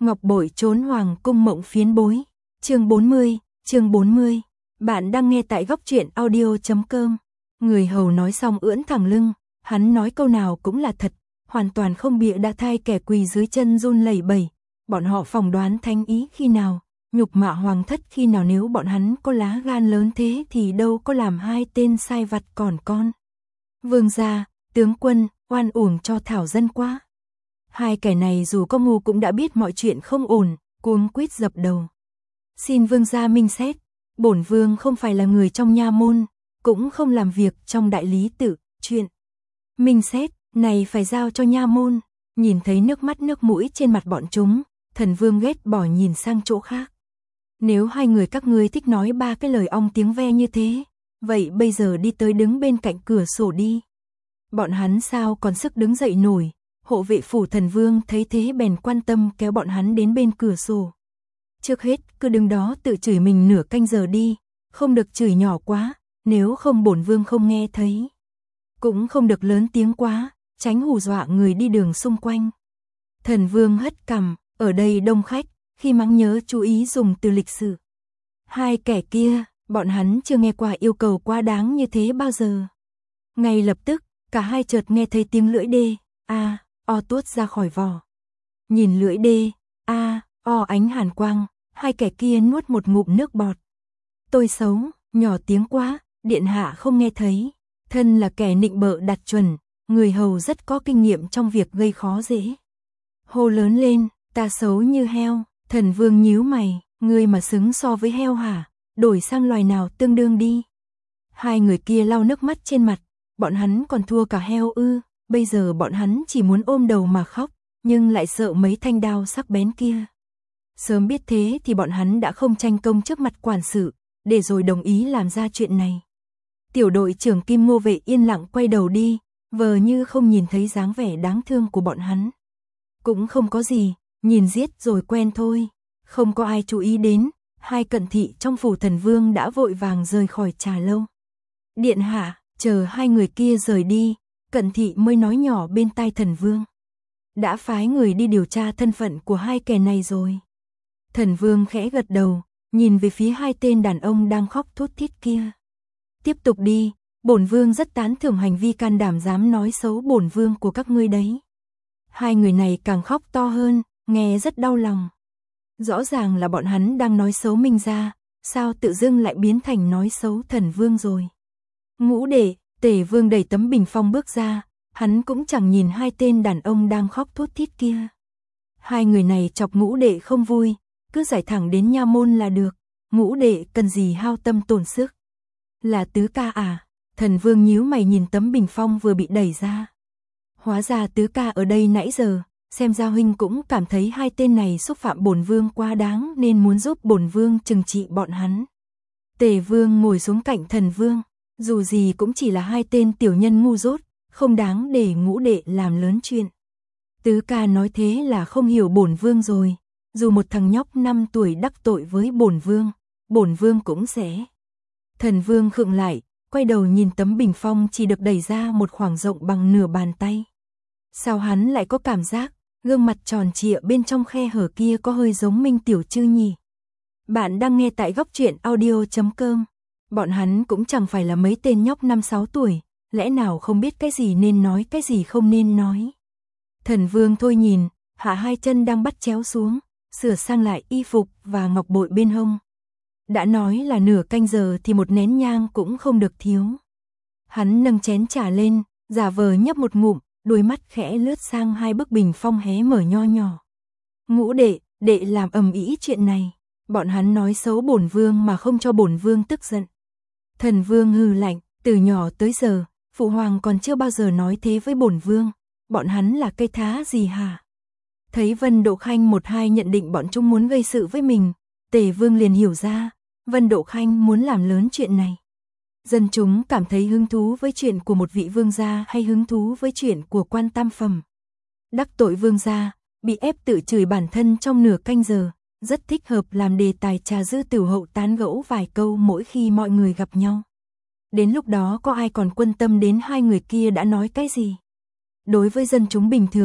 Ngọc bội trốn hoàng cung mộng phiến bối. Chương 40. Bạn đang nghe tại góc truyện audio.com. Người hầu nói xong ưỡn thẳng lưng, hắn nói câu nào cũng là thật, hoàn toàn không bịa đã thay kẻ quỳ dưới chân run lẩy bẩy. Bọn họ phỏng đoán thánh ý khi nào, nhục mạ hoàng thất khi nào, nếu bọn hắn có lá gan lớn thế thì đâu có làm hai tên sai vặt còn con. Vương gia, tướng quân, oan uổng cho thảo dân quá. Hai kẻ này dù có ngu cũng đã biết mọi chuyện không ổn, cuống quýt dập đầu. Xin vương gia minh xét, bổn vương không phải là người trong nha môn, cũng không làm việc trong đại lý tự, chuyện minh xét này phải giao cho nha môn. Nhìn thấy nước mắt nước mũi trên mặt bọn chúng, Thần Vương ghét bỏ nhìn sang chỗ khác. Nếu hai người các ngươi thích nói ba cái lời ong tiếng ve như thế, vậy bây giờ đi tới đứng bên cạnh cửa sổ đi. Bọn hắn sao còn sức đứng dậy nổi. Hộ vệ phủ Thần Vương thấy thế bèn quan tâm kéo bọn hắn đến bên cửa sổ. Trước hết cứ đứng đó tự chửi mình nửa canh giờ đi, không được chửi nhỏ quá, nếu không bổn vương không nghe thấy. Cũng không được lớn tiếng quá, tránh hù dọa người đi đường xung quanh. Thần Vương hất cằm, ở đây đông khách, khi mắng nhớ chú ý dùng từ lịch sự. Hai kẻ kia, bọn hắn chưa nghe qua yêu cầu quá đáng như thế bao giờ. Ngay lập tức, cả hai chợt nghe thấy tiếng lưỡi đê, o tuốt ra khỏi vỏ. Nhìn lưỡi đê, o ánh hàn quang, hai kẻ kia nuốt một ngụm nước bọt. Tôi xấu, nhỏ tiếng quá, điện hạ không nghe thấy. Thân là kẻ nịnh bợ đặt chuẩn, người hầu rất có kinh nghiệm trong việc gây khó dễ. Hô lớn lên, ta xấu như heo. Thần Vương nhíu mày, ngươi mà xứng so với heo hả? Đổi sang loài nào tương đương đi. Hai người kia lau nước mắt trên mặt, bọn hắn còn thua cả heo ư? Bây giờ bọn hắn chỉ muốn ôm đầu mà khóc, nhưng lại sợ mấy thanh đao sắc bén kia. Sớm biết thế thì bọn hắn đã không tranh công trước mặt quản sự, để rồi đồng ý làm ra chuyện này. Tiểu đội trưởng Kim Ngô Vệ yên lặng quay đầu đi, vờ như không nhìn thấy dáng vẻ đáng thương của bọn hắn. Cũng không có gì, nhìn giết rồi quen thôi. Không có ai chú ý đến, hai cận thị trong phủ Thần Vương đã vội vàng rời khỏi trà lâu. Điện hạ, chờ hai người kia rời đi, cận thị mới nói nhỏ bên tai Thần Vương. Đã phái người đi điều tra thân phận của hai kẻ này rồi. Thần Vương khẽ gật đầu, nhìn về phía hai tên đàn ông đang khóc thút thít kia. Tiếp tục đi, bổn vương rất tán thưởng hành vi can đảm dám nói xấu bổn vương của các ngươi đấy. Hai người này càng khóc to hơn, nghe rất đau lòng. Rõ ràng là bọn hắn đang nói xấu Minh gia, sao tự dưng lại biến thành nói xấu Thần Vương rồi. Ngũ đệ, Tề Vương đẩy tấm bình phong bước ra, hắn cũng chẳng nhìn hai tên đàn ông đang khóc thút thít kia. Hai người này chọc ngũ đệ không vui, cứ giải thẳng đến nha môn là được, ngũ đệ cần gì hao tâm tổn sức. Là tứ ca à? Thần Vương nhíu mày nhìn tấm bình phong vừa bị đẩy ra. Hóa ra tứ ca ở đây nãy giờ, xem ra huynh cũng cảm thấy hai tên này xúc phạm bổn vương quá đáng nên muốn giúp bổn vương trừng trị bọn hắn. Tề Vương ngồi xuống cạnh Thần Vương, dù gì cũng chỉ là hai tên tiểu nhân ngu dốt, không đáng để ngũ đệ làm lớn chuyện. Tứ ca nói thế là không hiểu bổn vương rồi, dù một thằng nhóc 5 tuổi đắc tội với bổn vương cũng sẽ. Thần Vương khựng lại, quay đầu nhìn tấm bình phong chỉ được đẩy ra một khoảng rộng bằng nửa bàn tay. Sao hắn lại có cảm giác, gương mặt tròn trịa bên trong khe hở kia có hơi giống Minh Tiểu Trư nhỉ? Bạn đang nghe tại góc truyện audio.com. Bọn hắn cũng chẳng phải là mấy tên nhóc 5-6 tuổi, lẽ nào không biết cái gì nên nói cái gì không nên nói. Thần Vương thôi nhìn, hạ hai chân đang bắt chéo xuống, sửa sang lại y phục và ngọc bội bên hông. Đã nói là nửa canh giờ thì một nén nhang cũng không được thiếu. Hắn nâng chén trà lên, giả vờ nhấp một ngụm, đôi mắt khẽ lướt sang hai bức bình phong hé mở nho nhỏ. Ngũ đệ, đệ làm ầm ĩ chuyện này, bọn hắn nói xấu bổn vương mà không cho bổn vương tức giận. Thần Vương hừ lạnh, từ nhỏ tới giờ, phụ hoàng còn chưa bao giờ nói thế với bổn vương, bọn hắn là cây thá gì hả? Thấy Vân Độ Khanh một hai nhận định bọn chúng muốn gây sự với mình, Tề Vương liền hiểu ra, Vân Độ Khanh muốn làm lớn chuyện này. Dân chúng cảm thấy hứng thú với chuyện của một vị vương gia hay hứng thú với chuyện của quan tam phẩm. Đắc tội vương gia, bị ép tự chửi bản thân trong nửa canh giờ, rất thích hợp làm đề tài trà dư tửu hậu tán gẫu vài câu mỗi khi mọi người gặp nhau. Đến lúc đó có ai còn quan tâm đến hai người kia đã nói cái gì? Đối với dân chúng bình thường,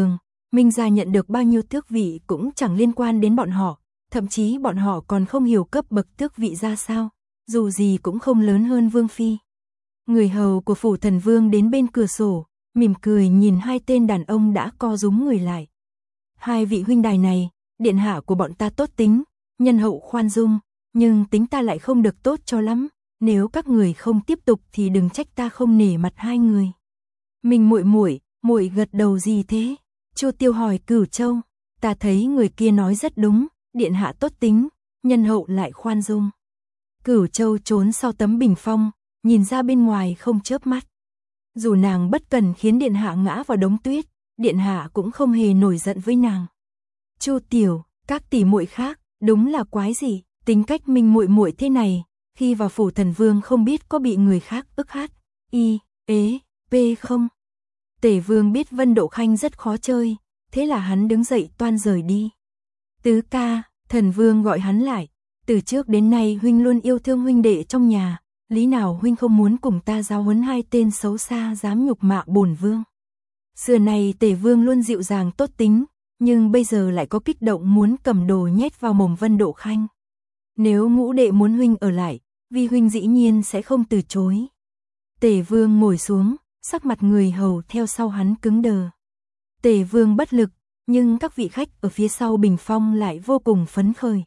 Minh gia nhận được bao nhiêu tước vị cũng chẳng liên quan đến bọn họ, thậm chí bọn họ còn không hiểu cấp bậc tước vị ra sao, dù gì cũng không lớn hơn vương phi. Người hầu của phủ thần vương đến bên cửa sổ, mỉm cười nhìn hai tên đàn ông đã co rúm người lại. Hai vị huynh đài này, điện hạ của bọn ta tốt tính, nhân hậu khoan dung, nhưng tính ta lại không được tốt cho lắm, nếu các người không tiếp tục thì đừng trách ta không nể mặt hai người. Mình muội gật đầu gì thế? Chu Tiêu hỏi Cửu Châu, ta thấy người kia nói rất đúng, điện hạ tốt tính, nhân hậu lại khoan dung. Cửu Châu trốn sau tấm bình phong, nhìn ra bên ngoài không chớp mắt. Dù nàng bất cần khiến điện hạ ngã vào đống tuyết, điện hạ cũng không hề nổi giận với nàng. Chu Tiểu, các tỷ muội khác, đúng là quái gì, tính cách mình muội thế này, khi vào phủ thần vương không biết có bị người khác ức hát, p không. Tể vương biết Vân Độ Khanh rất khó chơi, thế là hắn đứng dậy toan rời đi. Tứ ca, thần vương gọi hắn lại, từ trước đến nay huynh luôn yêu thương huynh đệ trong nhà, lý nào huynh không muốn cùng ta giáo huấn hai tên xấu xa dám nhục mạ bổn vương. Xưa này Tể vương luôn dịu dàng tốt tính, nhưng bây giờ lại có kích động muốn cầm đồ nhét vào mồm Vân Độ Khanh. Nếu ngũ đệ muốn huynh ở lại, vi huynh dĩ nhiên sẽ không từ chối. Tể vương ngồi xuống, sắc mặt người hầu theo sau hắn cứng đờ. Tể vương bất lực, nhưng các vị khách ở phía sau bình phong lại vô cùng phấn khởi.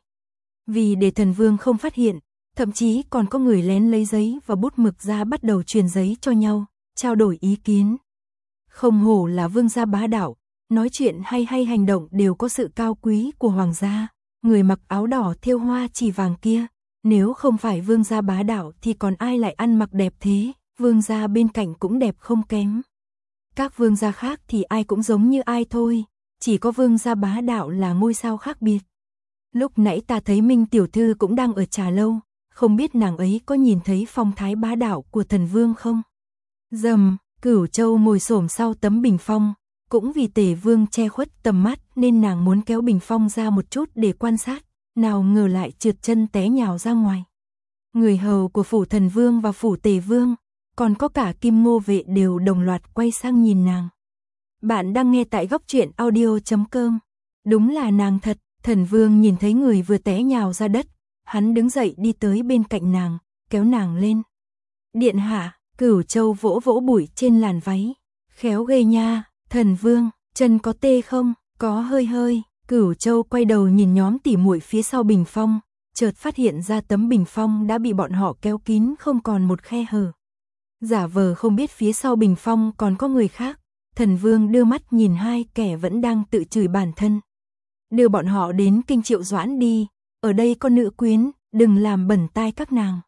Vì để thần vương không phát hiện, thậm chí còn có người lén lấy giấy và bút mực ra bắt đầu truyền giấy cho nhau, trao đổi ý kiến. Không hổ là vương gia bá đạo, nói chuyện hay hành động đều có sự cao quý của hoàng gia. Người mặc áo đỏ thêu hoa chỉ vàng kia, nếu không phải vương gia bá đạo thì còn ai lại ăn mặc đẹp thế, vương gia bên cạnh cũng đẹp không kém. Các vương gia khác thì ai cũng giống như ai thôi, chỉ có vương gia bá đạo là ngôi sao khác biệt. Lúc nãy ta thấy Minh tiểu thư cũng đang ở trà lâu, không biết nàng ấy có nhìn thấy phong thái bá đạo của thần vương không? Dầm, Cửu Châu ngồi xổm sau tấm bình phong, cũng vì Tể vương che khuất tầm mắt nên nàng muốn kéo bình phong ra một chút để quan sát, nào ngờ lại trượt chân té nhào ra ngoài. Người hầu của phủ thần vương và phủ Tể vương, còn có cả Kim Ngô vệ đều đồng loạt quay sang nhìn nàng. Bạn đang nghe tại góc truyện audio.com. Đúng là nàng thật. Thần vương nhìn thấy người vừa té nhào ra đất, hắn đứng dậy đi tới bên cạnh nàng, kéo nàng lên. Điện hạ, Cửu Châu vỗ vỗ bụi trên làn váy. Khéo ghê nha, thần vương, chân có tê không? Có hơi. Cửu Châu quay đầu nhìn nhóm tỉ muội phía sau bình phong, chợt phát hiện ra tấm bình phong đã bị bọn họ kéo kín không còn một khe hở. Giả vờ không biết phía sau bình phong còn có người khác, thần vương đưa mắt nhìn hai kẻ vẫn đang tự chửi bản thân. Đưa bọn họ đến Kinh Triệu Doãn đi, ở đây có nữ quyến, đừng làm bẩn tai các nàng.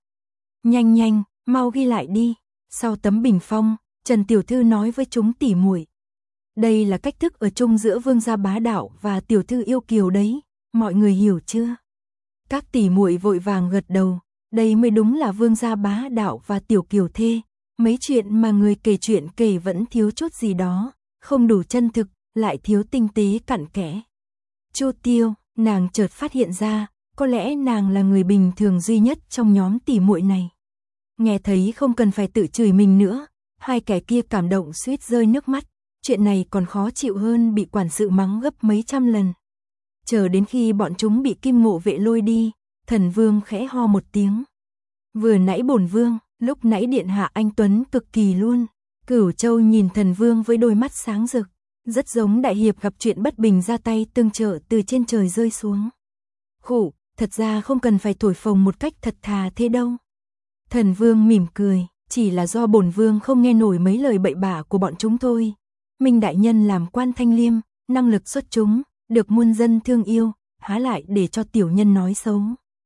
Nhanh, mau ghi lại đi. Sau tấm bình phong, Trần tiểu thư nói với chúng tỉ muội. Đây là cách thức ở chung giữa vương gia bá đạo và tiểu thư yêu kiều đấy, mọi người hiểu chưa? Các tỉ muội vội vàng gật đầu, đây mới đúng là vương gia bá đạo và tiểu kiều thê, mấy chuyện mà người kể chuyện kể vẫn thiếu chút gì đó, không đủ chân thực, lại thiếu tinh tế cặn kẽ. Chu Tiêu, nàng chợt phát hiện ra, có lẽ nàng là người bình thường duy nhất trong nhóm tỉ muội này. Nghe thấy không cần phải tự chửi mình nữa, hai kẻ kia cảm động suýt rơi nước mắt, chuyện này còn khó chịu hơn bị quản sự mắng gấp mấy trăm lần. Chờ đến khi bọn chúng bị Kim Ngộ vệ lôi đi, thần vương khẽ ho một tiếng. Vừa nãy bổn vương, lúc nãy điện hạ anh tuấn cực kỳ luôn. Cửu Châu nhìn thần vương với đôi mắt sáng rực. Rất giống đại hiệp gặp chuyện bất bình ra tay tương trợ từ trên trời rơi xuống. Khụ, thật ra không cần phải thổi phồng một cách thật thà thế đâu. Thần vương mỉm cười, chỉ là do bổn vương không nghe nổi mấy lời bậy bạ của bọn chúng thôi. Minh đại nhân làm quan thanh liêm, năng lực xuất chúng, được muôn dân thương yêu, há lại để cho tiểu nhân nói xấu.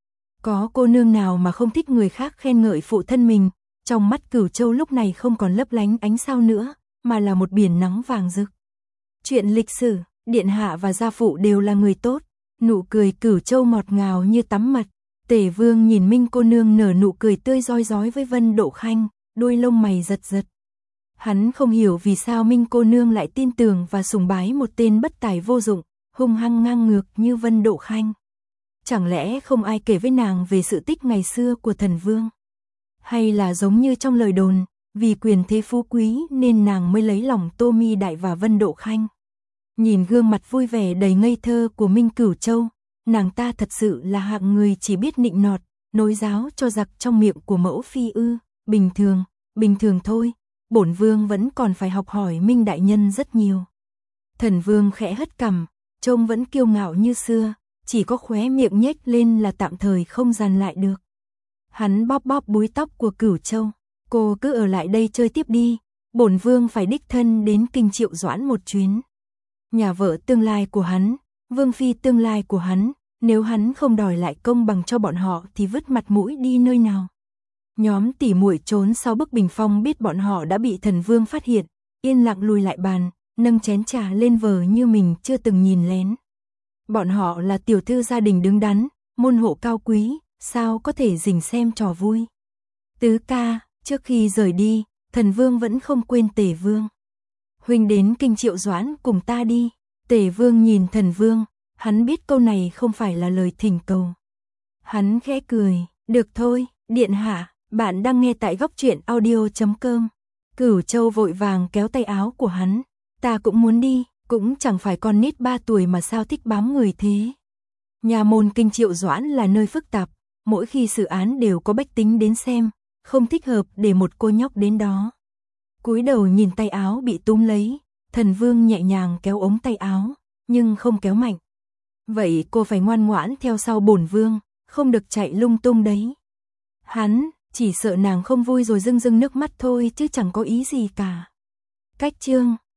Có cô nương nào mà không thích người khác khen ngợi phụ thân mình, trong mắt Cửu Châu lúc này không còn lấp lánh ánh sao nữa, mà là một biển nắng vàng rực. Chuyện lịch sử, điện hạ và gia phụ đều là người tốt, nụ cười Cửu Châu ngọt ngào như tắm mật. Tể vương nhìn Minh cô nương nở nụ cười tươi rói rói với Vân Độ Khanh, đôi lông mày giật giật. Hắn không hiểu vì sao Minh cô nương lại tin tưởng và sùng bái một tên bất tài vô dụng, hung hăng ngang ngược như Vân Độ Khanh. Chẳng lẽ không ai kể với nàng về sự tích ngày xưa của thần vương? Hay là giống như trong lời đồn, vì quyền thế phú quý nên nàng mới lấy lòng Tô Mi Đại và Vân Độ Khanh? Nhìn gương mặt vui vẻ đầy ngây thơ của Minh Cửu Châu, nàng ta thật sự là hạng người chỉ biết nịnh nọt, nối giáo cho giặc trong miệng của mẫu phi ư? Bình thường thôi, bổn vương vẫn còn phải học hỏi Minh đại nhân rất nhiều. Thần vương khẽ hất cằm, trông vẫn kiêu ngạo như xưa, chỉ có khóe miệng nhếch lên là tạm thời không dàn lại được. Hắn bóp bóp búi tóc của Cửu Châu, cô cứ ở lại đây chơi tiếp đi, bổn vương phải đích thân đến Kinh Triệu Doãn một chuyến. Nhà vợ tương lai của hắn, vương phi tương lai của hắn, nếu hắn không đòi lại công bằng cho bọn họ thì vứt mặt mũi đi nơi nào. Nhóm tỉ muội trốn sau bức bình phong biết bọn họ đã bị thần vương phát hiện, yên lặng lùi lại bàn, nâng chén trà lên vờ như mình chưa từng nhìn lén. Bọn họ là tiểu thư gia đình đứng đắn, môn hộ cao quý, sao có thể rình xem trò vui. Tứ ca, trước khi rời đi, thần vương vẫn không quên Tề vương. Huynh đến Kinh Triệu Doãn cùng ta đi. Tề vương nhìn thần vương, hắn biết câu này không phải là lời thỉnh cầu. Hắn khẽ cười, được thôi, điện hạ, bạn đang nghe tại góc truyện audio.com. Cửu Châu vội vàng kéo tay áo của hắn, ta cũng muốn đi, cũng chẳng phải con nít 3 tuổi mà sao thích bám người thế. Nhà môn Kinh Triệu Doãn là nơi phức tạp, mỗi khi xử án đều có bách tính đến xem, không thích hợp để một cô nhóc đến đó. Cúi đầu nhìn tay áo bị túm lấy, thần vương nhẹ nhàng kéo ống tay áo, nhưng không kéo mạnh. Vậy cô phải ngoan ngoãn theo sau bổn vương, không được chạy lung tung đấy. Hắn chỉ sợ nàng không vui rồi rưng rưng nước mắt thôi chứ chẳng có ý gì cả. Cách chương